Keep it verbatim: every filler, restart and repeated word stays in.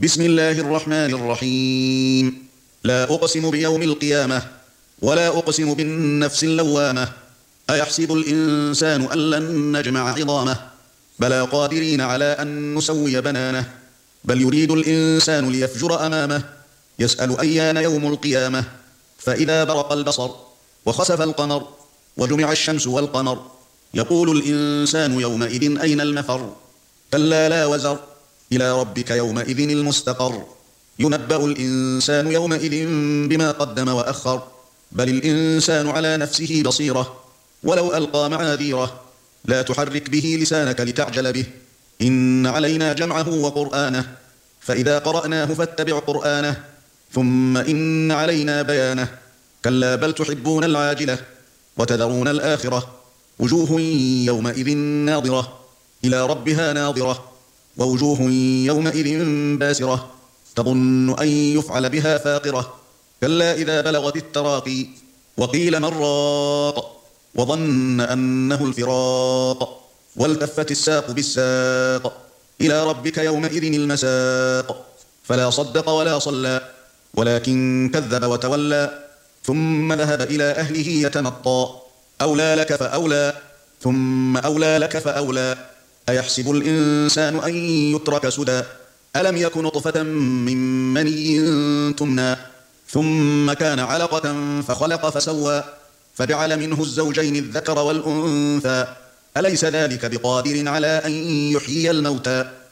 بسم الله الرحمن الرحيم. لا أقسم بيوم القيامة ولا أقسم بالنفس اللوامة. أيحسب الإنسان أن لن نجمع عظامه بلى قادرين على أن نسوي بنانه بل يريد الإنسان ليفجر أمامه يسأل أيان يوم القيامة فإذا برق البصر وخسف القمر وجمع الشمس والقمر يقول الإنسان يومئذ أين المفر كلا لا وزر إلى ربك يومئذ المستقر ينبأ الإنسان يومئذ بما قدم وأخر بل الإنسان على نفسه بصيرة ولو ألقى معاذيره لا تحرك به لسانك لتعجل به إن علينا جمعه وقرآنه فإذا قرأناه فاتبع قرآنه ثم إن علينا بيانه كلا بل تحبون العاجلة وتذرون الآخرة وجوه يومئذ ناظرة إلى ربها ناظرة ووجوه يومئذ باسرة تظن أن يفعل بها فاقرة كلا إذا بلغت التراقي وقيل من راق وظن أنه الفراق والتفت الساق بالساق إلى ربك يومئذ المساق فلا صدق ولا صلى ولكن كذب وتولى ثم ذهب إلى أهله يتمطى أولى لك فأولى ثم أولى لك فأولى أيحسب الإنسان أن يترك سدى ألم يك نطفة من مني تمنى ثم كان علقة فخلق فسوى فجعل منه الزوجين الذكر والأنثى أليس ذلك بقادر على أن يحيي الموتى